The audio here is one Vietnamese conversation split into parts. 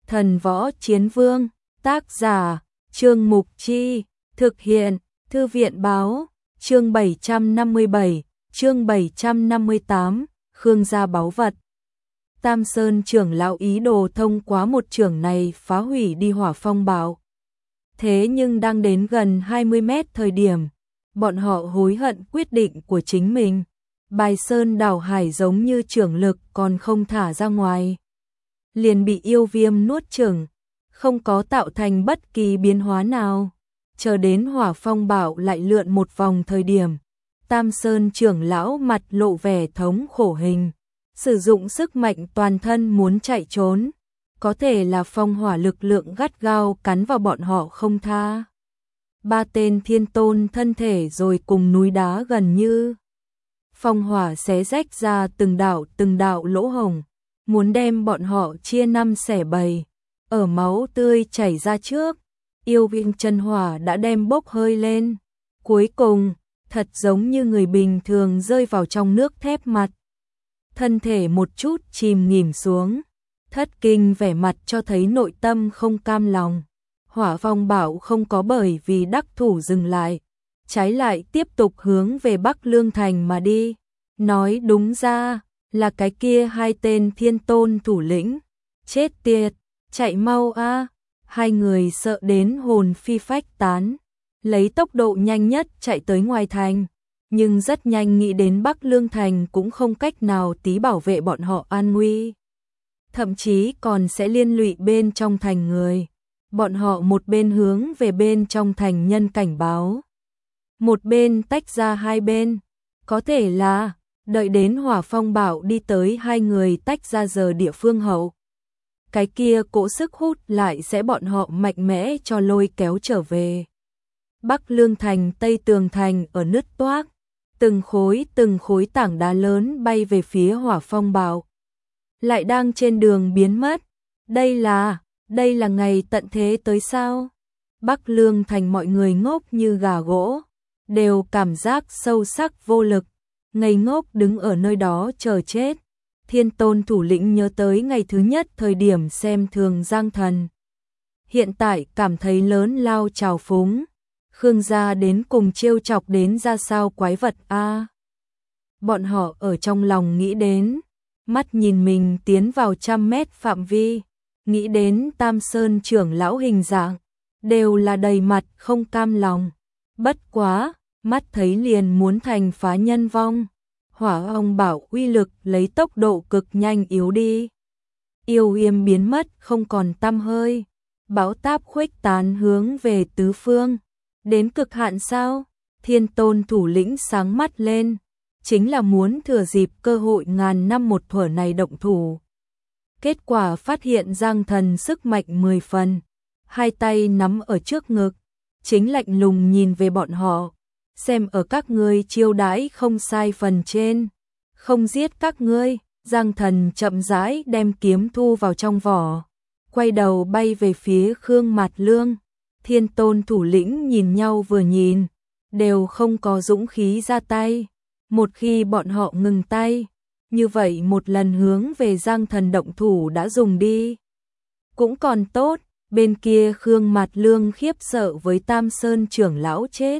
Thần Võ Chiến Vương, tác giả, Trương Mục Chi, thực hiện, Thư viện Báo, chương 757, chương 758, Khương gia báu vật. Tam Sơn trưởng lão ý đồ thông qua một trưởng này phá hủy đi Hỏa Phong Bảo. Thế nhưng đang đến gần 20 mét thời điểm, bọn họ hối hận quyết định của chính mình. Bài sơn đảo hải giống như trưởng lực còn không thả ra ngoài, liền bị yêu viêm nuốt chửng, không có tạo thành bất kỳ biến hóa nào. Chờ đến Hỏa Phong Bảo lại lượn một vòng thời điểm, Tam Sơn trưởng lão mặt lộ vẻ thống khổ hình, sử dụng sức mạnh toàn thân muốn chạy trốn, có thể là phong hỏa lực lượng gắt gao cắn vào bọn họ không tha. Ba tên thiên tôn thân thể rồi cùng núi đá gần như phong hỏa xé rách ra từng đạo lỗ hổng, muốn đem bọn họ chia năm xẻ bảy. Ở máu tươi chảy ra trước, yêu viêm chân hỏa đã đem bốc hơi lên. Cuối cùng, thật giống như người bình thường rơi vào trong nước thép mặt. Thân thể một chút chìm nghỉm xuống, thất kinh vẻ mặt cho thấy nội tâm không cam lòng. Hỏa Phong Bảo không có bởi vì đắc thủ dừng lại, trái lại tiếp tục hướng về Bắc Lương Thành mà đi. Nói đúng ra, là cái kia hai tên thiên tôn thủ lĩnh. Chết tiệt, chạy mau a! Hai người sợ đến hồn phi phách tán, lấy tốc độ nhanh nhất chạy tới ngoài thành, nhưng rất nhanh nghĩ đến Bắc Lương Thành cũng không cách nào tí bảo vệ bọn họ an nguy. Thậm chí còn sẽ liên lụy bên trong thành người. Bọn họ một bên hướng về bên trong thành nhân cảnh báo, một bên tách ra hai bên. Có thể là đợi đến Hỏa Phong Bảo đi tới hai người tách ra giờ địa phương hậu, cái kia cỗ sức hút lại sẽ bọn họ mạnh mẽ cho lôi kéo trở về. Bắc Lương Thành Tây Tường Thành ở nứt toác, từng khối tảng đá lớn bay về phía Hỏa Phong Bảo, lại đang trên đường biến mất. Đây là ngày tận thế tới sao? Bắc Lương Thành mọi người ngốc như gà gỗ, đều cảm giác sâu sắc vô lực, ngây ngốc đứng ở nơi đó chờ chết. Thiên tôn thủ lĩnh nhớ tới ngày thứ nhất thời điểm xem thường Giang Thần, hiện tại cảm thấy lớn lao trào phúng. Khương gia đến cùng trêu chọc đến ra sao quái vật a? Bọn họ ở trong lòng nghĩ đến, mắt nhìn mình tiến vào 100 mét phạm vi, nghĩ đến Tam Sơn trưởng lão hình dạng, đều là đầy mặt không cam lòng. Bất quá, mắt thấy liền muốn thành phá nhân vong. Hỏa Phong Bảo uy lực lấy tốc độ cực nhanh yếu đi. Yêu viêm biến mất không còn tăm hơi. Bão táp khuếch tán hướng về tứ phương. Đến cực hạn sao? Thiên tôn thủ lĩnh sáng mắt lên, chính là muốn thừa dịp cơ hội ngàn năm một thuở này động thủ. Kết quả phát hiện Giang Thần sức mạnh 10 phần, hai tay nắm ở trước ngực, chính lạnh lùng nhìn về bọn họ, xem ở các ngươi chiêu đãi không sai phần trên, không giết các ngươi. Giang Thần chậm rãi đem kiếm thu vào trong vỏ, quay đầu bay về phía Khương Mạt Lương. Thiên tôn thủ lĩnh nhìn nhau vừa nhìn, đều không có dũng khí ra tay. Một khi bọn họ ngừng tay, như vậy một lần hướng về Giang Thần động thủ đã dùng đi. Cũng còn tốt, bên kia Khương Mạt Lương khiếp sợ với Tam Sơn trưởng lão chết,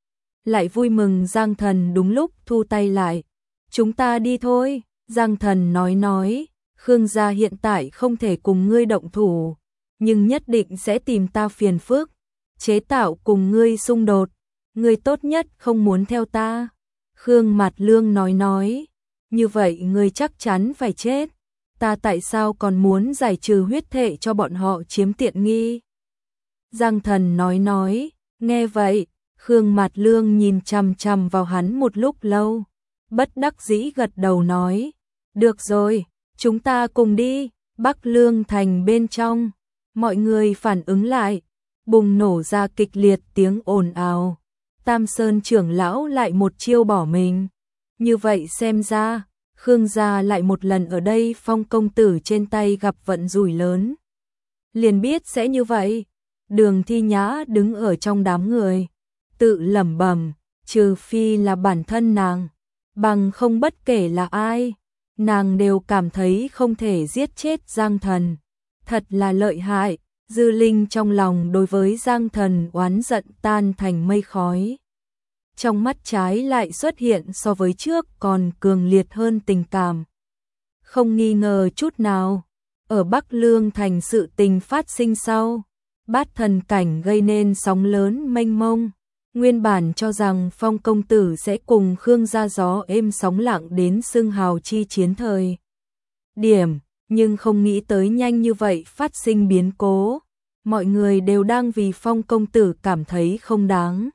lại vui mừng Giang Thần đúng lúc thu tay lại. Chúng ta đi thôi, Giang Thần nói, Khương gia hiện tại không thể cùng ngươi động thủ, nhưng nhất định sẽ tìm ta phiền phức, chế tạo cùng ngươi xung đột, ngươi tốt nhất không muốn theo ta. Khương Mạt Lương nói, như vậy ngươi chắc chắn phải chết, ta tại sao còn muốn giải trừ huyết thể cho bọn họ chiếm tiện nghi. Giang Thần nói, nghe vậy, Khương Mạt Lương nhìn chằm chằm vào hắn một lúc lâu, bất đắc dĩ gật đầu nói, được rồi, chúng ta cùng đi. Bắc Lương Thành bên trong, mọi người phản ứng lại, bùng nổ ra kịch liệt tiếng ồn ào. Tam Sơn trưởng lão lại một chiêu bỏ mình. Như vậy xem ra, Khương gia lại một lần ở đây Phong công tử trên tay gặp vận rủi lớn. Liền biết sẽ như vậy. Đường Thi Nhã đứng ở trong đám người, tự lẩm bẩm, trừ phi là bản thân nàng, bằng không bất kể là ai, nàng đều cảm thấy không thể giết chết Giang Thần. thật là lợi hại. Dư Linh trong lòng đối với Giang Thần oán giận tan thành mây khói. Trong mắt trái lại xuất hiện so với trước còn cường liệt hơn tình cảm. Không nghi ngờ chút nào, ở Bắc Lương thành sự tình phát sinh sau, Bát Thần cảnh gây nên sóng lớn mênh mông. Nguyên bản cho rằng Phong công tử sẽ cùng Khương gia gió êm sóng lặng đến xưng hào chi chiến thời điểm, nhưng không nghĩ tới nhanh như vậy phát sinh biến cố. Mọi người đều đang vì Phong công tử cảm thấy không đáng.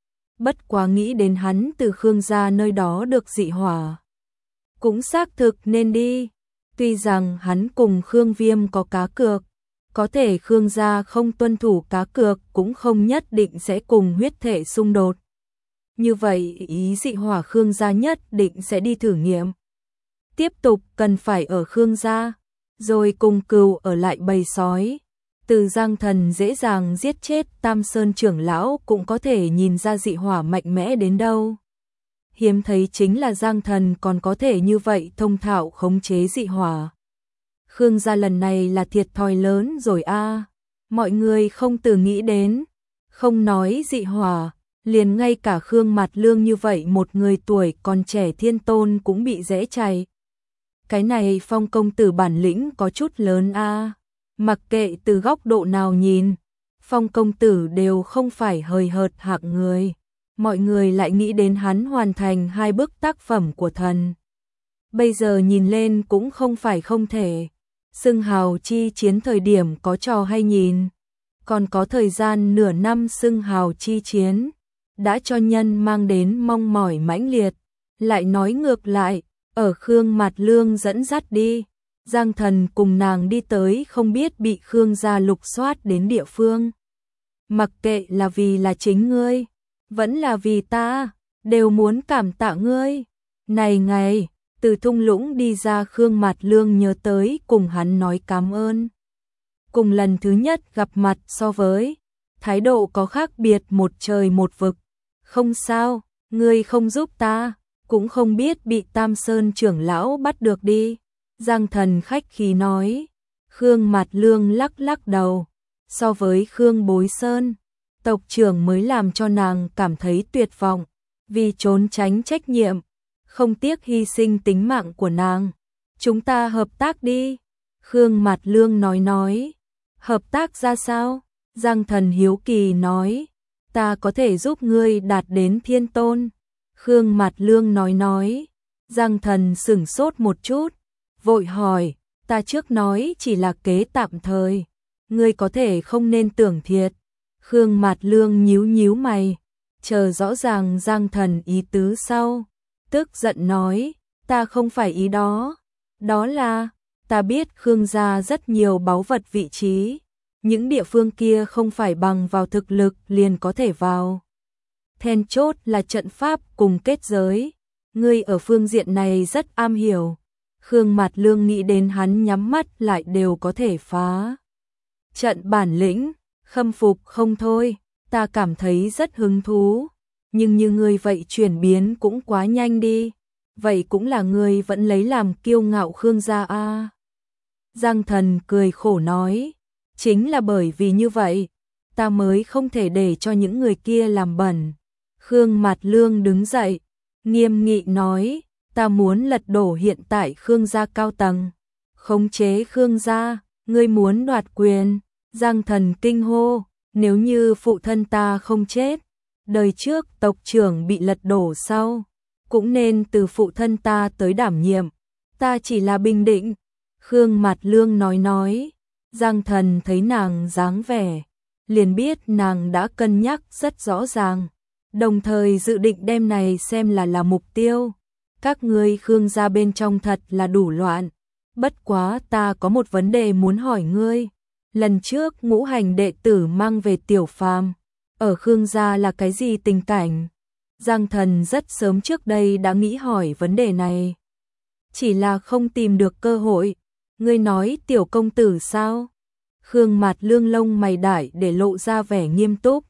Bất quá nghĩ đến hắn từ Khương gia nơi đó được dị hỏa, cũng xác thực nên đi. Tuy rằng hắn cùng Khương Viêm có cá cược, có thể Khương gia không tuân thủ cá cược cũng không nhất định sẽ cùng huyết thể xung đột. Như vậy ý dị hỏa Khương gia nhất định sẽ đi thử nghiệm. Tiếp tục cần phải ở Khương gia, rồi cùng Cừu ở lại bầy sói. Từ Giang Thần dễ dàng giết chết Tam Sơn trưởng lão cũng có thể nhìn ra dị hỏa mạnh mẽ đến đâu. Hiếm thấy chính là Giang Thần còn có thể như vậy thông thạo khống chế dị hỏa. Khương gia lần này là thiệt thòi lớn rồi a. Mọi người không từ nghĩ đến, không nói dị hỏa, liền ngay cả Khương Mạt Lương như vậy một người tuổi còn trẻ thiên tôn cũng bị dễ chạy. Cái này Phong công tử bản lĩnh có chút lớn a. Mặc kệ từ góc độ nào nhìn, Phong công tử đều không phải hời hợt hạng người. Mọi người lại nghĩ đến hắn hoàn thành 2 bức tác phẩm của thần. Bây giờ nhìn lên cũng không phải không thể. Xưng hào chi chiến thời điểm có trò hay nhìn, còn có thời gian nửa năm xưng hào chi chiến, đã cho nhân mang đến mong mỏi mãnh liệt. Lại nói ngược lại, ở Khương Mạt Lương dẫn dắt đi, Giang Thần cùng nàng đi tới không biết bị Khương gia lục soát đến địa phương. Mặc kệ là vì là chính ngươi, vẫn là vì ta, đều muốn cảm tạ ngươi. Này ngày, từ thung lũng đi ra Khương Mạt Lương nhớ tới cùng hắn nói cảm ơn. Cùng lần thứ nhất gặp mặt so với, thái độ có khác biệt một trời một vực. Không sao, ngươi không giúp ta, cũng không biết bị Tam Sơn trưởng lão bắt được đi. Giang Thần khách khí nói. Khương Mạt Lương lắc lắc đầu. So với Khương Bối Sơn, tộc trưởng mới làm cho nàng cảm thấy tuyệt vọng. Vì trốn tránh trách nhiệm, không tiếc hy sinh tính mạng của nàng. Chúng ta hợp tác đi. Khương Mạt Lương nói. Hợp tác ra sao? Giang Thần hiếu kỳ nói. Ta có thể giúp ngươi đạt đến thiên tôn. Khương Mạt Lương nói. Giang Thần sửng sốt một chút, vội hỏi, ta trước nói chỉ là kế tạm thời, ngươi có thể không nên tưởng thiệt. Khương Mạt Lương nhíu nhíu mày, chờ rõ ràng Giang Thần ý tứ sau, tức giận nói, ta không phải ý đó, đó là, ta biết Khương gia rất nhiều báu vật vị trí, những địa phương kia không phải bằng vào thực lực liền có thể vào. Then chốt là trận pháp cùng kết giới, ngươi ở phương diện này rất am hiểu. Khương Mạt Lương nghĩ đến hắn nhắm mắt lại đều có thể phá trận bản lĩnh, khâm phục không thôi, ta cảm thấy rất hứng thú, nhưng như ngươi vậy chuyển biến cũng quá nhanh đi, vậy cũng là ngươi vẫn lấy làm kiêu ngạo Khương gia a. Giang Thần cười khổ nói, chính là bởi vì như vậy, ta mới không thể để cho những người kia làm bẩn. Khương Mạt Lương đứng dậy, nghiêm nghị nói, ta muốn lật đổ hiện tại Khương gia cao tầng, khống chế Khương gia, ngươi muốn đoạt quyền. Giang Thần kinh hô, nếu như phụ thân ta không chết, đời trước tộc trưởng bị lật đổ sau, cũng nên từ phụ thân ta tới đảm nhiệm, ta chỉ là bình định. Khương Mạt Lương nói, Giang Thần thấy nàng dáng vẻ, liền biết nàng đã cân nhắc rất rõ ràng, đồng thời dự định đem này xem là mục tiêu. Các ngươi Khương gia bên trong thật là đủ loạn, bất quá ta có một vấn đề muốn hỏi ngươi. Lần trước ngũ hành đệ tử mang về Tiểu Phàm, ở Khương gia là cái gì tình cảnh? Giang Thần rất sớm trước đây đã nghĩ hỏi vấn đề này, chỉ là không tìm được cơ hội. Ngươi nói Tiểu công tử sao? Khương Mạt Lương lông mày đại để lộ ra vẻ nghiêm túc.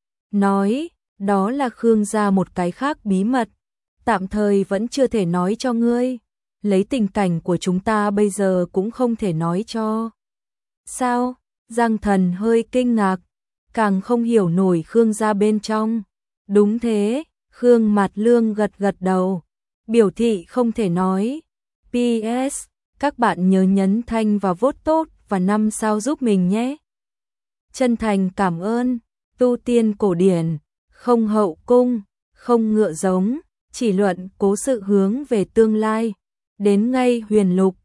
Nói, đó là Khương gia một cái khác bí mật, tạm thời vẫn chưa thể nói cho ngươi. Lấy tình cảnh của chúng ta bây giờ cũng không thể nói cho. Sao? Giang Thần hơi kinh ngạc, càng không hiểu nổi Khương gia bên trong. Đúng thế, Khương Mạt Lương gật gật đầu, biểu thị không thể nói. PS, các bạn nhớ nhấn thanh và vote tốt và 5 sao giúp mình nhé. Chân thành cảm ơn. Tu tiên cổ điển, không hậu cung, không ngựa giống, chỉ luận cố sự hướng về tương lai. Đến ngay huyền lục,